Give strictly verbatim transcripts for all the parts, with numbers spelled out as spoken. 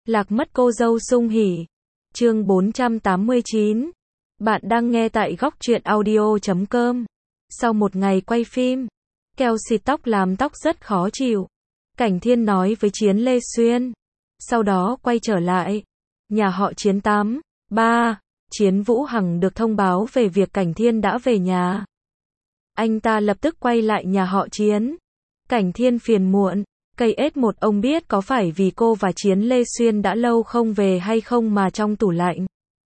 Lạc mất cô dâu sung hỉ. Chương bốn trăm tám mươi chín. Bạn đang nghe tại góc truyện audio chấm com. Sau một ngày quay phim, keo xịt tóc làm tóc rất khó chịu. Cảnh Thiên nói với Chiến Lê Xuyên. Sau đó quay trở lại nhà họ Chiến tám. Ba. Chiến Vũ Hằng được thông báo về việc Cảnh Thiên đã về nhà. Anh ta lập tức quay lại nhà họ Chiến. Cảnh Thiên phiền muộn. Cây ết một ông biết có phải vì cô và Chiến Lê Xuyên đã lâu không về hay không mà trong tủ lạnh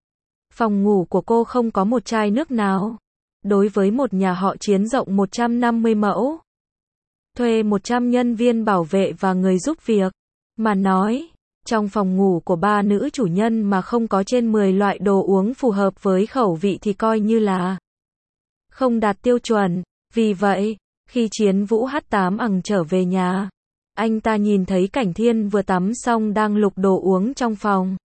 phòng ngủ của cô không có một chai nước nào. Đối với một nhà họ Chiến rộng một trăm năm mươi mẫu, thuê một trăm nhân viên bảo vệ và người giúp việc, mà nói, trong phòng ngủ của ba nữ chủ nhân mà không có trên mười loại đồ uống phù hợp với khẩu vị thì coi như là không đạt tiêu chuẩn. Vì vậy, khi Chiến Vũ hát tám ằng trở về nhà, anh ta nhìn thấy Cảnh Thiên vừa tắm xong đang lục đồ uống trong phòng.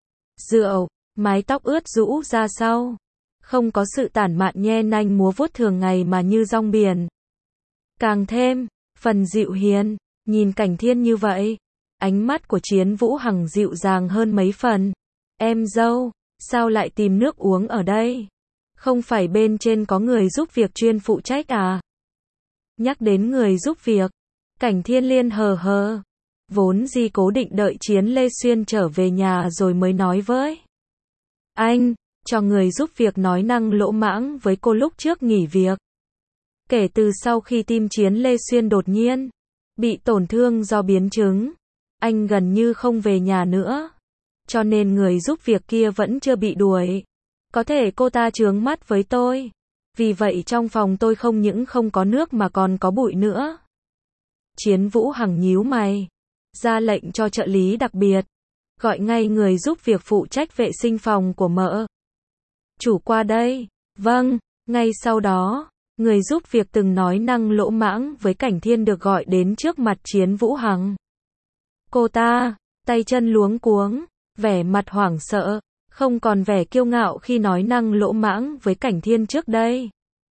Rượu, mái tóc ướt rũ ra sau, không có sự tản mạn nhe nanh múa vuốt thường ngày mà như rong biển. Càng thêm, phần dịu hiền, nhìn Cảnh Thiên như vậy, ánh mắt của Chiến Vũ Hằng dịu dàng hơn mấy phần. Em dâu, sao lại tìm nước uống ở đây? Không phải bên trên có người giúp việc chuyên phụ trách à? Nhắc đến người giúp việc, Cảnh Thiên liên hờ hờ. Vốn dĩ cố định đợi Chiến Lê Xuyên trở về nhà rồi mới nói với anh, cho người giúp việc nói năng lỗ mãng với cô lúc trước nghỉ việc. Kể từ sau khi tim Chiến Lê Xuyên đột nhiên bị tổn thương do biến chứng, anh gần như không về nhà nữa. Cho nên người giúp việc kia vẫn chưa bị đuổi. Có thể cô ta chướng mắt với tôi. Vì vậy trong phòng tôi không những không có nước mà còn có bụi nữa. Chiến Vũ Hằng nhíu mày, ra lệnh cho trợ lý đặc biệt, gọi ngay người giúp việc phụ trách vệ sinh phòng của mợ chủ qua đây. Vâng. Ngay sau đó, người giúp việc từng nói năng lỗ mãng với Cảnh Thiên được gọi đến trước mặt Chiến Vũ Hằng. Cô ta, tay chân luống cuống, vẻ mặt hoảng sợ, không còn vẻ kiêu ngạo khi nói năng lỗ mãng với Cảnh Thiên trước đây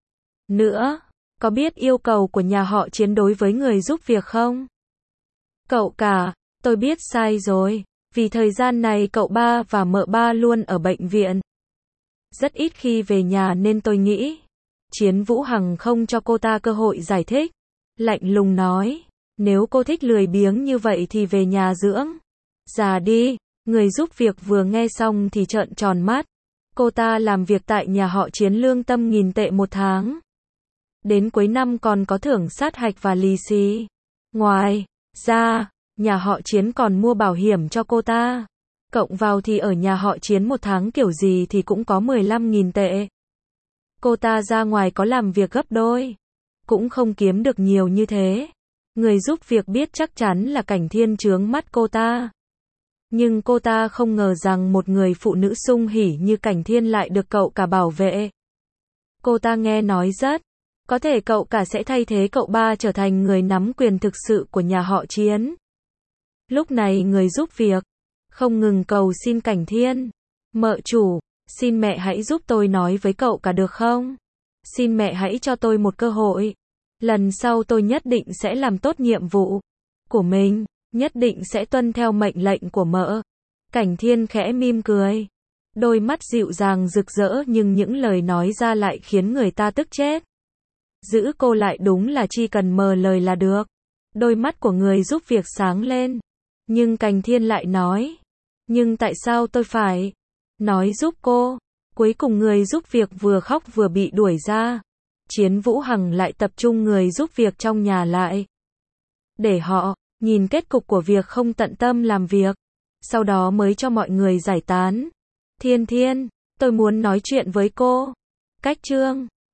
nữa. Có biết yêu cầu của nhà họ Chiến đối với người giúp việc không? Cậu cả, tôi biết sai rồi. Vì thời gian này cậu ba và mợ ba luôn ở bệnh viện, rất ít khi về nhà nên tôi nghĩ. Chiến Vũ Hằng không cho cô ta cơ hội giải thích, lạnh lùng nói, nếu cô thích lười biếng như vậy thì về nhà dưỡng già đi. Người giúp việc vừa nghe xong thì trợn tròn mắt. Cô ta làm việc tại nhà họ Chiến lương tâm nghìn tệ một tháng. Đến cuối năm còn có thưởng sát hạch và lì xì. Ngoài ra, nhà họ Chiến còn mua bảo hiểm cho cô ta. Cộng vào thì ở nhà họ Chiến một tháng kiểu gì thì cũng có mười lăm nghìn tệ. Cô ta ra ngoài có làm việc gấp đôi, cũng không kiếm được nhiều như thế. Người giúp việc biết chắc chắn là Cảnh Thiên chướng mắt cô ta. Nhưng cô ta không ngờ rằng một người phụ nữ sung hỉ như Cảnh Thiên lại được cậu cả bảo vệ. Cô ta nghe nói rất có thể cậu cả sẽ thay thế cậu ba trở thành người nắm quyền thực sự của nhà họ Chiến. Lúc này người giúp việc không ngừng cầu xin Cảnh Thiên. Mợ chủ, xin mẹ hãy giúp tôi nói với cậu cả được không? Xin mẹ hãy cho tôi một cơ hội. Lần sau tôi nhất định sẽ làm tốt nhiệm vụ của mình, nhất định sẽ tuân theo mệnh lệnh của mợ. Cảnh Thiên khẽ mỉm cười, đôi mắt dịu dàng rực rỡ nhưng những lời nói ra lại khiến người ta tức chết. Giữ cô lại đúng là chỉ cần mờ lời là được. Đôi mắt của người giúp việc sáng lên. Nhưng Cảnh Thiên lại nói, nhưng tại sao tôi phải nói giúp cô? Cuối cùng người giúp việc vừa khóc vừa bị đuổi ra. Chiến Vũ Hằng lại tập trung người giúp việc trong nhà lại, để họ nhìn kết cục của việc không tận tâm làm việc. Sau đó mới cho mọi người giải tán. Thiên Thiên, tôi muốn nói chuyện với cô. Cách chương